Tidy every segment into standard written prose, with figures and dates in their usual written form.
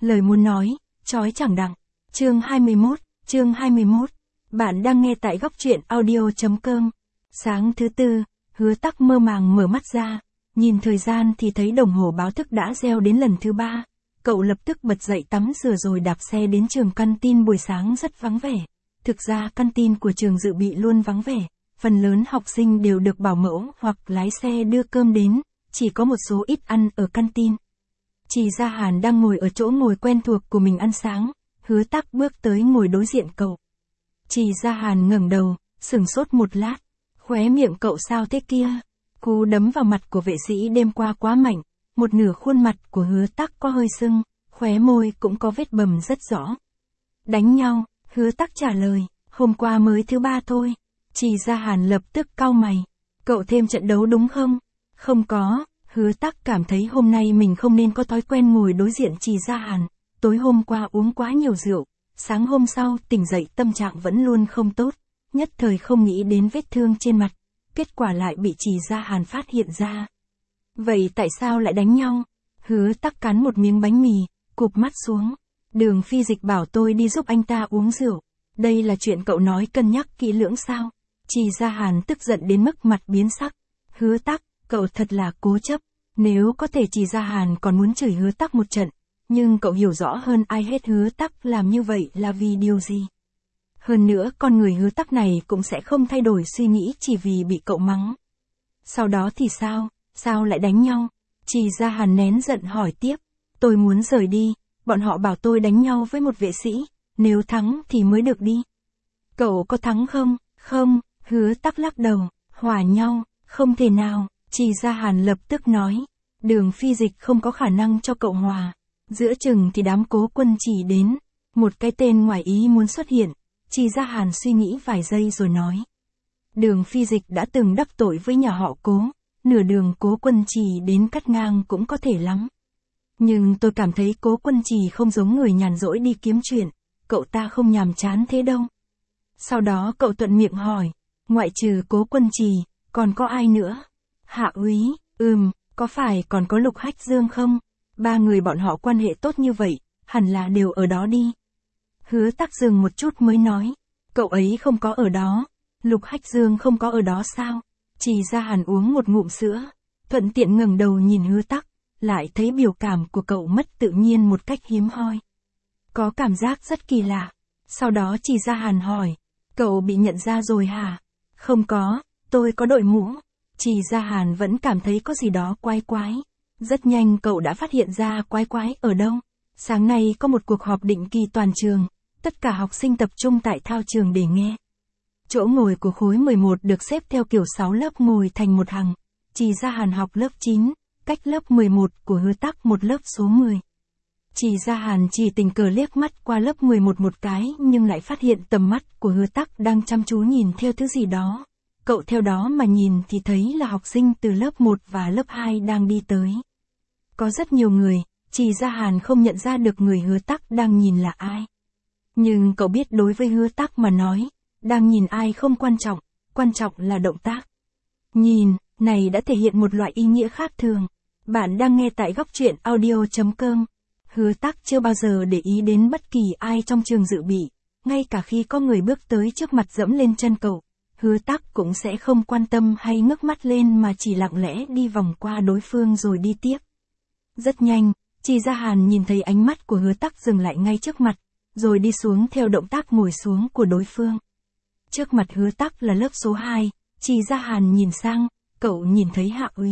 lời muốn nói, chói chẳng đặng. Chương 21. Bạn đang nghe tại góc truyện audio.com. Sáng thứ tư, Hứa Tắc mơ màng mở mắt ra, nhìn thời gian thì thấy đồng hồ báo thức đã reo đến lần thứ 3. Cậu lập tức bật dậy tắm rửa rồi đạp xe đến trường canteen. Buổi sáng rất vắng vẻ. Thực ra canteen của trường dự bị luôn vắng vẻ, phần lớn học sinh đều được bảo mẫu hoặc lái xe đưa cơm đến, chỉ có một số ít ăn ở canteen. Chị Gia Hàn đang ngồi ở chỗ ngồi quen thuộc của mình ăn sáng, Hứa Tắc bước tới ngồi đối diện cậu. Chị Gia Hàn ngẩng đầu, sửng sốt một lát, khóe miệng cậu sao thế kia? Cú đấm vào mặt của vệ sĩ đêm qua quá mạnh, một nửa khuôn mặt của Hứa Tắc có hơi sưng, khóe môi cũng có vết bầm rất rõ. Đánh nhau, Hứa Tắc trả lời, hôm qua mới thứ 3 thôi. Chị Gia Hàn lập tức cau mày, cậu thêm trận đấu đúng không? Không có. Hứa Tắc cảm thấy hôm nay mình không nên có thói quen ngồi đối diện chị Gia Hàn, tối hôm qua uống quá nhiều rượu, sáng hôm sau tỉnh dậy tâm trạng vẫn luôn không tốt, nhất thời không nghĩ đến vết thương trên mặt, kết quả lại bị chị Gia Hàn phát hiện ra. Vậy tại sao lại đánh nhau? Hứa Tắc cắn một miếng bánh mì, cụp mắt xuống. Đường Phi Dịch bảo tôi đi giúp anh ta uống rượu, đây là chuyện cậu nói cân nhắc kỹ lưỡng sao? Chị Gia Hàn tức giận đến mức mặt biến sắc. Hứa Tắc, cậu thật là cố chấp. Nếu có thể chị Gia Hàn còn muốn chửi Hứa Tắc một trận, nhưng cậu hiểu rõ hơn ai hết Hứa Tắc làm như vậy là vì điều gì. Hơn nữa con người Hứa Tắc này cũng sẽ không thay đổi suy nghĩ chỉ vì bị cậu mắng. Sau đó thì sao? Sao lại đánh nhau? Chị Gia Hàn nén giận hỏi tiếp. Tôi muốn rời đi, bọn họ bảo tôi đánh nhau với một vệ sĩ, nếu thắng thì mới được đi. Cậu có thắng không? Không, Hứa Tắc lắc đầu, hòa nhau, không thể nào. Chị Gia Hàn lập tức nói, Đường Phi Dịch không có khả năng cho cậu hòa. Giữa chừng thì đám Cố Quân Chỉ đến, một cái tên ngoài ý muốn xuất hiện. Chị Gia Hàn suy nghĩ vài giây rồi nói, Đường Phi Dịch đã từng đắc tội với nhà họ Cố, nửa đường Cố Quân Chỉ đến cắt ngang cũng có thể lắm. Nhưng tôi cảm thấy Cố Quân Chỉ không giống người nhàn rỗi đi kiếm chuyện, cậu ta không nhàm chán thế đâu. Sau đó cậu thuận miệng hỏi, ngoại trừ Cố Quân Chỉ, còn có ai nữa? Hạ úy, có phải còn có Lục Hách Dương không? 3 người bọn họ quan hệ tốt như vậy, hẳn là đều ở đó đi. Hứa Tắc dừng một chút mới nói, cậu ấy không có ở đó. Lục Hách Dương không có ở đó sao? Chị Gia Hàn uống một ngụm sữa, thuận tiện ngẩng đầu nhìn Hứa Tắc, lại thấy biểu cảm của cậu mất tự nhiên một cách hiếm hoi. Có cảm giác rất kỳ lạ. Sau đó chị Gia Hàn hỏi, cậu bị nhận ra rồi hả? Không có, tôi có đội mũ. Chị Gia Hàn vẫn cảm thấy có gì đó quái quái. Rất nhanh cậu đã phát hiện ra quái quái ở đâu. Sáng nay có một cuộc họp định kỳ toàn trường, tất cả học sinh tập trung tại thao trường để nghe. Chỗ ngồi của khối 11 được xếp theo kiểu 6 lớp ngồi thành một hàng. Chị Gia Hàn học lớp 9, cách lớp 11 của Hứa Tắc một lớp số 10. Chị Gia Hàn chỉ tình cờ liếc mắt qua lớp 11 một cái nhưng lại phát hiện tầm mắt của Hứa Tắc đang chăm chú nhìn theo thứ gì đó. Cậu theo đó mà nhìn thì thấy là học sinh từ lớp 1 và lớp 2 đang đi tới. Có rất nhiều người, chị Gia Hàn không nhận ra được người Hứa Tắc đang nhìn là ai. Nhưng cậu biết đối với Hứa Tắc mà nói, đang nhìn ai không quan trọng là động tác. Nhìn, này đã thể hiện một loại ý nghĩa khác thường. Bạn đang nghe tại góc truyện audio.com. Hứa Tắc chưa bao giờ để ý đến bất kỳ ai trong trường dự bị, ngay cả khi có người bước tới trước mặt dẫm lên chân cậu. Hứa Tắc cũng sẽ không quan tâm hay ngước mắt lên mà chỉ lặng lẽ đi vòng qua đối phương rồi đi tiếp. Rất nhanh, chị Gia Hàn nhìn thấy ánh mắt của Hứa Tắc dừng lại ngay trước mặt, rồi đi xuống theo động tác ngồi xuống của đối phương. Trước mặt Hứa Tắc là lớp số 2, chị Gia Hàn nhìn sang, cậu nhìn thấy Hạ úy.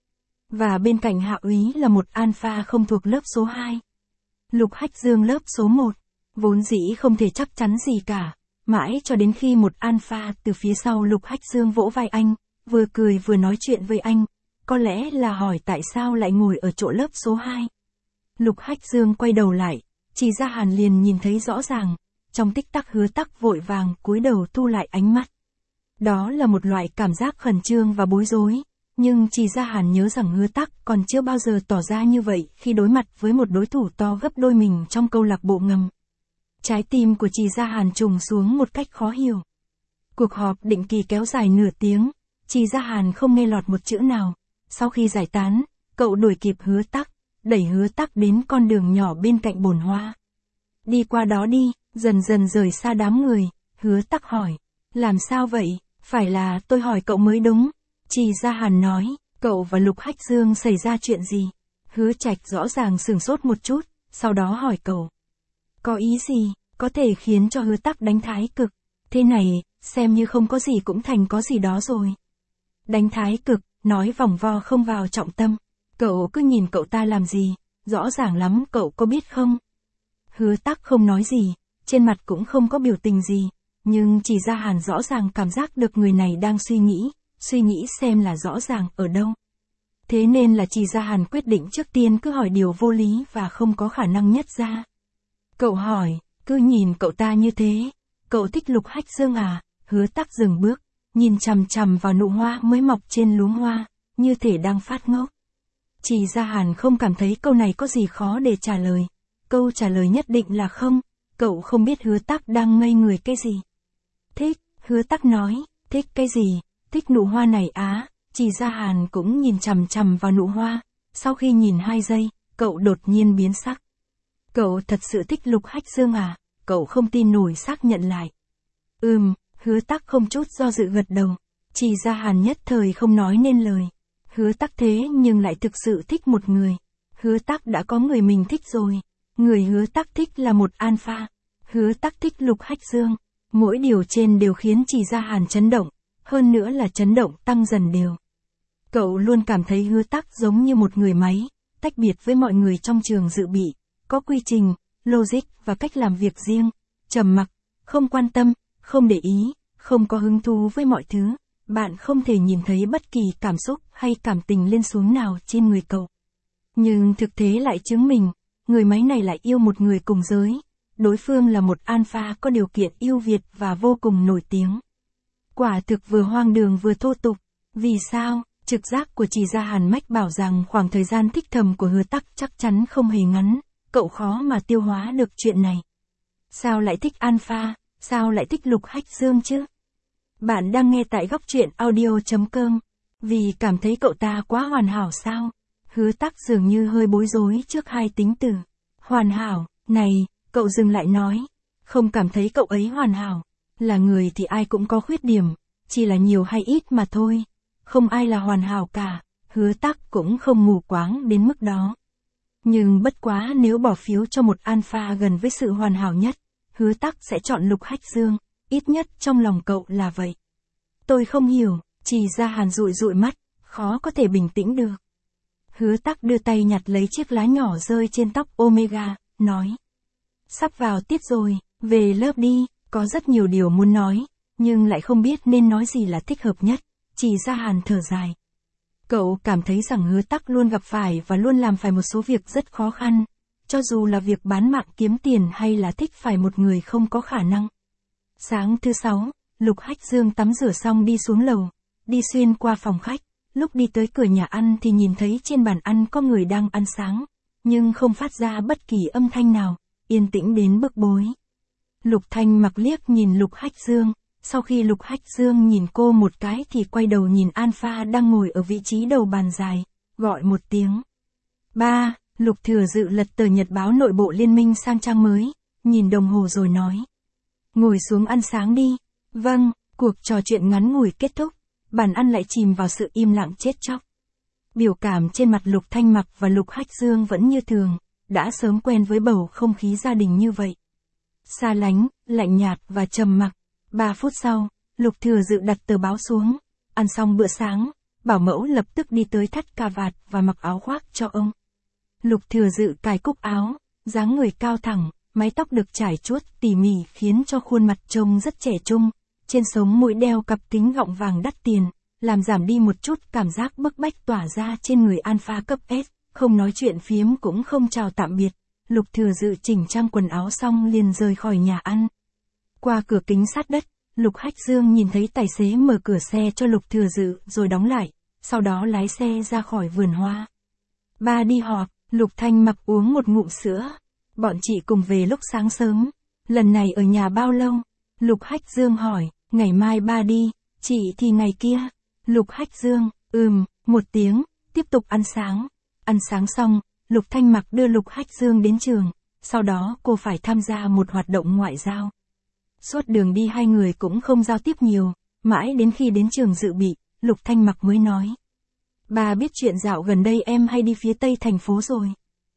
Và bên cạnh Hạ úy là một alpha không thuộc lớp số 2. Lục Hách Dương lớp số 1, vốn dĩ không thể chắc chắn gì cả. Mãi cho đến khi một alpha từ phía sau Lục Hách Dương vỗ vai anh, vừa cười vừa nói chuyện với anh, có lẽ là hỏi tại sao lại ngồi ở chỗ lớp số 2. Lục Hách Dương quay đầu lại, chị Gia Hàn liền nhìn thấy rõ ràng, trong tích tắc Hứa Tắc vội vàng cúi đầu thu lại ánh mắt. Đó là một loại cảm giác khẩn trương và bối rối, nhưng chị Gia Hàn nhớ rằng Hứa Tắc còn chưa bao giờ tỏ ra như vậy khi đối mặt với một đối thủ to gấp đôi mình trong câu lạc bộ ngầm. Trái tim của chị Gia Hàn trùng xuống một cách khó hiểu. Cuộc họp định kỳ kéo dài nửa tiếng, chị Gia Hàn không nghe lọt một chữ nào. Sau khi giải tán, cậu đuổi kịp Hứa Tắc, đẩy Hứa Tắc đến con đường nhỏ bên cạnh bồn hoa. Đi qua đó đi, dần dần rời xa đám người, Hứa Tắc hỏi. Làm sao vậy, phải là tôi hỏi cậu mới đúng. Trì Gia Hàn nói, cậu và Lục Hách Dương xảy ra chuyện gì? Hứa Trạch rõ ràng sửng sốt một chút, sau đó hỏi cậu. Có ý gì, có thể khiến cho Hứa Tắc đánh thái cực. Thế này, xem như không có gì cũng thành có gì đó rồi. Đánh thái cực, nói vòng vo không vào trọng tâm. Cậu cứ nhìn cậu ta làm gì, rõ ràng lắm cậu có biết không? Hứa Tắc không nói gì, trên mặt cũng không có biểu tình gì, nhưng Trì Gia Hàn rõ ràng cảm giác được người này đang suy nghĩ xem là rõ ràng ở đâu. Thế nên là Trì Gia Hàn quyết định trước tiên cứ hỏi điều vô lý và không có khả năng nhất ra. Cậu hỏi, cứ nhìn cậu ta như thế, cậu thích Lục Hách Dương à? Hứa Tắc dừng bước, nhìn chằm chằm vào nụ hoa mới mọc trên luống hoa, như thể đang phát ngốc. Trì Gia Hàn không cảm thấy câu này có gì khó để trả lời. Câu trả lời nhất định là không, cậu không biết Hứa Tắc đang ngây người cái gì. Thích, Hứa Tắc nói, thích cái gì, thích nụ hoa này á. Trì Gia Hàn cũng nhìn chằm chằm vào nụ hoa, sau khi nhìn 2 giây, cậu đột nhiên biến sắc. Cậu thật sự thích Lục Hách Dương à? Cậu không tin nổi xác nhận lại. Hứa Tắc không chút do dự gật đầu. Trì Gia Hàn nhất thời không nói nên lời. Hứa Tắc thế nhưng lại thực sự thích một người. Hứa Tắc đã có người mình thích rồi. Người Hứa Tắc thích là một alpha. Hứa Tắc thích Lục Hách Dương. Mỗi điều trên đều khiến Trì Gia Hàn chấn động, hơn nữa là chấn động tăng dần đều. Cậu luôn cảm thấy Hứa Tắc giống như một người máy, tách biệt với mọi người trong trường dự bị, có quy trình, logic và cách làm việc riêng, trầm mặc, không quan tâm, không để ý, không có hứng thú với mọi thứ. Bạn không thể nhìn thấy bất kỳ cảm xúc hay cảm tình lên xuống nào trên người cậu. Nhưng thực tế lại chứng minh, người máy này lại yêu một người cùng giới. Đối phương là một alpha có điều kiện ưu việt và vô cùng nổi tiếng. Quả thực vừa hoang đường vừa thô tục. Vì sao? Trực giác của Trì Gia Hàn mách bảo rằng khoảng thời gian thích thầm của Hứa Tắc chắc chắn không hề ngắn. Cậu khó mà tiêu hóa được chuyện này. Sao lại thích alpha? Sao lại thích Lục Hách Dương chứ? Bạn đang nghe tại góc truyện audio.com. Vì cảm thấy cậu ta quá hoàn hảo sao? Hứa Tắc dường như hơi bối rối trước 2 tính từ. Hoàn hảo, này, cậu dừng lại nói. Không cảm thấy cậu ấy hoàn hảo. Là người thì ai cũng có khuyết điểm, chỉ là nhiều hay ít mà thôi. Không ai là hoàn hảo cả, Hứa Tắc cũng không mù quáng đến mức đó. Nhưng bất quá nếu bỏ phiếu cho một alpha gần với sự hoàn hảo nhất, Hứa Tắc sẽ chọn Lục Hách Dương, ít nhất trong lòng cậu là vậy. Tôi không hiểu, Trì Gia Hàn dụi dụi mắt, khó có thể bình tĩnh được. Hứa Tắc đưa tay nhặt lấy chiếc lá nhỏ rơi trên tóc Omega, nói. Sắp vào tiết rồi, về lớp đi, có rất nhiều điều muốn nói, nhưng lại không biết nên nói gì là thích hợp nhất. Trì Gia Hàn thở dài. Cậu cảm thấy rằng Hứa Tắc luôn gặp phải và luôn làm phải một số việc rất khó khăn, cho dù là việc bán mạng kiếm tiền hay là thích phải một người không có khả năng. Sáng thứ 6, Lục Hách Dương tắm rửa xong đi xuống lầu, đi xuyên qua phòng khách, lúc đi tới cửa nhà ăn thì nhìn thấy trên bàn ăn có người đang ăn sáng, nhưng không phát ra bất kỳ âm thanh nào, yên tĩnh đến bức bối. Lục Thanh Mặc liếc nhìn Lục Hách Dương, sau khi Lục Hách Dương nhìn cô một cái thì quay đầu nhìn Alpha đang ngồi ở vị trí đầu bàn dài, gọi một tiếng. Ba, Lục Thừa Dự lật tờ nhật báo nội bộ liên minh sang trang mới, nhìn đồng hồ rồi nói. Ngồi xuống ăn sáng đi. Vâng, cuộc trò chuyện ngắn ngủi kết thúc, bàn ăn lại chìm vào sự im lặng chết chóc. Biểu cảm trên mặt Lục Thanh Mặc và Lục Hách Dương vẫn như thường, đã sớm quen với bầu không khí gia đình như vậy. Xa lánh, lạnh nhạt và trầm mặc. 3 phút sau, Lục Thừa Dự đặt tờ báo xuống, ăn xong bữa sáng, bảo mẫu lập tức đi tới thắt cà vạt và mặc áo khoác cho ông. Lục Thừa Dự cài cúc áo, dáng người cao thẳng, mái tóc được trải chuốt tỉ mỉ khiến cho khuôn mặt trông rất trẻ trung, trên sống mũi đeo cặp kính gọng vàng đắt tiền, làm giảm đi một chút cảm giác bức bách tỏa ra trên người alpha cấp S, không nói chuyện phiếm cũng không chào tạm biệt. Lục Thừa Dự chỉnh trang quần áo xong liền rời khỏi nhà ăn. Qua cửa kính sát đất, Lục Hách Dương nhìn thấy tài xế mở cửa xe cho Lục Thừa Dự rồi đóng lại, sau đó lái xe ra khỏi vườn hoa. Ba đi họp, Lục Thanh Mặc uống một ngụm sữa. Bọn chị cùng về lúc sáng sớm. Lần này ở nhà bao lâu? Lục Hách Dương hỏi. Ngày mai ba đi, chị thì ngày kia. Lục Hách Dương, 1 tiếng, tiếp tục ăn sáng. Ăn sáng xong, Lục Thanh Mặc đưa Lục Hách Dương đến trường, sau đó cô phải tham gia một hoạt động ngoại giao. Suốt đường đi hai người cũng không giao tiếp nhiều, mãi đến khi đến trường dự bị, Lục Thanh Mặc mới nói. Bà biết chuyện dạo gần đây em hay đi phía tây thành phố rồi.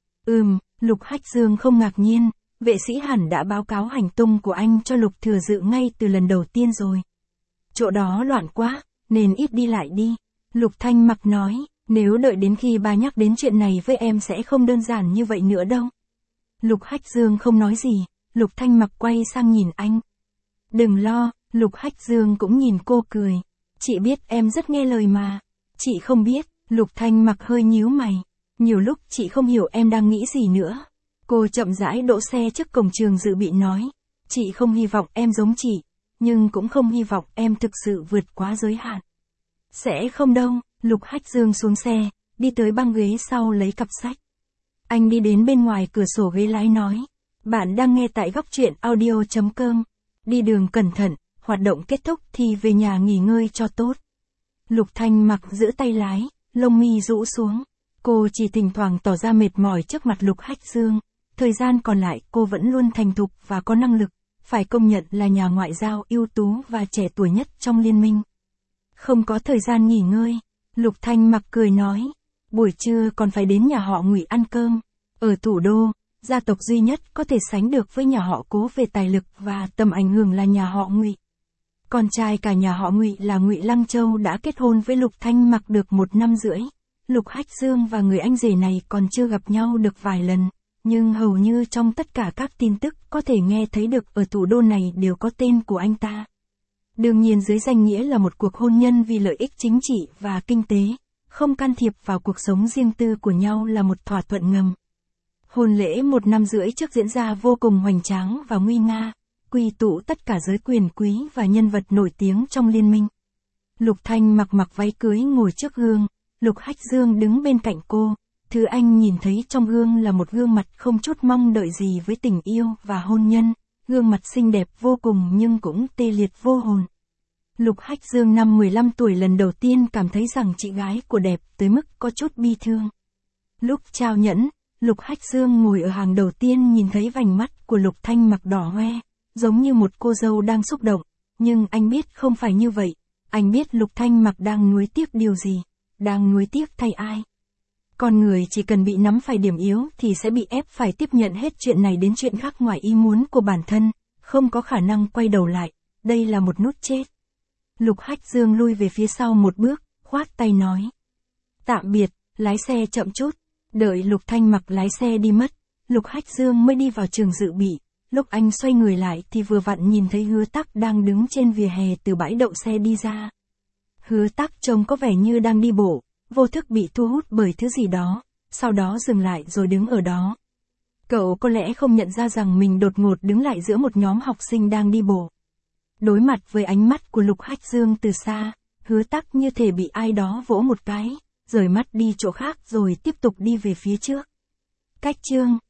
Lục Hách Dương không ngạc nhiên, vệ sĩ hẳn đã báo cáo hành tung của anh cho Lục Thừa Dự ngay từ lần đầu tiên rồi. Chỗ đó loạn quá, nên ít đi lại đi. Lục Thanh Mặc nói, nếu đợi đến khi bà nhắc đến chuyện này với em sẽ không đơn giản như vậy nữa đâu. Lục Hách Dương không nói gì, Lục Thanh Mặc quay sang nhìn anh. Đừng lo, Lục Hách Dương cũng nhìn cô cười. Chị biết em rất nghe lời mà. Chị không biết, Lục Thanh Mặc hơi nhíu mày. Nhiều lúc chị không hiểu em đang nghĩ gì nữa. Cô chậm rãi đỗ xe trước cổng trường dự bị nói. Chị không hy vọng em giống chị, nhưng cũng không hy vọng em thực sự vượt quá giới hạn. Sẽ không đâu, Lục Hách Dương xuống xe, đi tới băng ghế sau lấy cặp sách. Anh đi đến bên ngoài cửa sổ ghế lái nói. Bạn đang nghe tại góc truyện audio.com. Đi đường cẩn thận, hoạt động kết thúc thì về nhà nghỉ ngơi cho tốt. Lục Thanh Mặc giữ tay lái, lông mi rũ xuống. Cô chỉ thỉnh thoảng tỏ ra mệt mỏi trước mặt Lục Hách Dương. Thời gian còn lại cô vẫn luôn thành thục và có năng lực, phải công nhận là nhà ngoại giao ưu tú và trẻ tuổi nhất trong liên minh. Không có thời gian nghỉ ngơi, Lục Thanh Mặc cười nói. Buổi trưa còn phải đến nhà họ Ngụy ăn cơm. Ở thủ đô, gia tộc duy nhất có thể sánh được với nhà họ Cố về tài lực và tầm ảnh hưởng là nhà họ Ngụy. Con trai cả nhà họ Ngụy là Ngụy Lăng Châu đã kết hôn với Lục Thanh Mặc được 1 năm rưỡi. Lục Hách Dương và người anh rể này còn chưa gặp nhau được vài lần, nhưng hầu như trong tất cả các tin tức có thể nghe thấy được ở thủ đô này đều có tên của anh ta. Đương nhiên dưới danh nghĩa là một cuộc hôn nhân vì lợi ích chính trị và kinh tế, không can thiệp vào cuộc sống riêng tư của nhau là một thỏa thuận ngầm. Hôn lễ 1 năm rưỡi trước diễn ra vô cùng hoành tráng và nguy nga, quy tụ tất cả giới quyền quý và nhân vật nổi tiếng trong liên minh. Lục Thanh mặc váy cưới ngồi trước gương, Lục Hách Dương đứng bên cạnh cô, thứ anh nhìn thấy trong gương là một gương mặt không chút mong đợi gì với tình yêu và hôn nhân, gương mặt xinh đẹp vô cùng nhưng cũng tê liệt vô hồn. Lục Hách Dương năm 15 tuổi lần đầu tiên cảm thấy rằng chị gái của đẹp tới mức có chút bi thương. Lúc trao nhẫn, Lục Hách Dương ngồi ở hàng đầu tiên nhìn thấy vành mắt của Lục Thanh Mặc đỏ hoe, giống như một cô dâu đang xúc động, nhưng anh biết không phải như vậy, anh biết Lục Thanh Mặc đang nuối tiếc điều gì, đang nuối tiếc thay ai. Con người chỉ cần bị nắm phải điểm yếu thì sẽ bị ép phải tiếp nhận hết chuyện này đến chuyện khác ngoài ý muốn của bản thân, không có khả năng quay đầu lại, đây là một nút chết. Lục Hách Dương lui về phía sau một bước, khoát tay nói. Tạm biệt, lái xe chậm chút. Đợi Lục Thanh Mặc lái xe đi mất, Lục Hách Dương mới đi vào trường dự bị. Lúc anh xoay người lại thì vừa vặn nhìn thấy Hứa Tắc đang đứng trên vỉa hè từ bãi đậu xe đi ra. Hứa Tắc trông có vẻ như đang đi bộ, vô thức bị thu hút bởi thứ gì đó, sau đó dừng lại rồi đứng ở đó. Cậu có lẽ không nhận ra rằng mình đột ngột đứng lại giữa một nhóm học sinh đang đi bộ. Đối mặt với ánh mắt của Lục Hách Dương từ xa, Hứa Tắc như thể bị ai đó vỗ một cái, rời mắt đi chỗ khác rồi tiếp tục đi về phía trước. Cách chương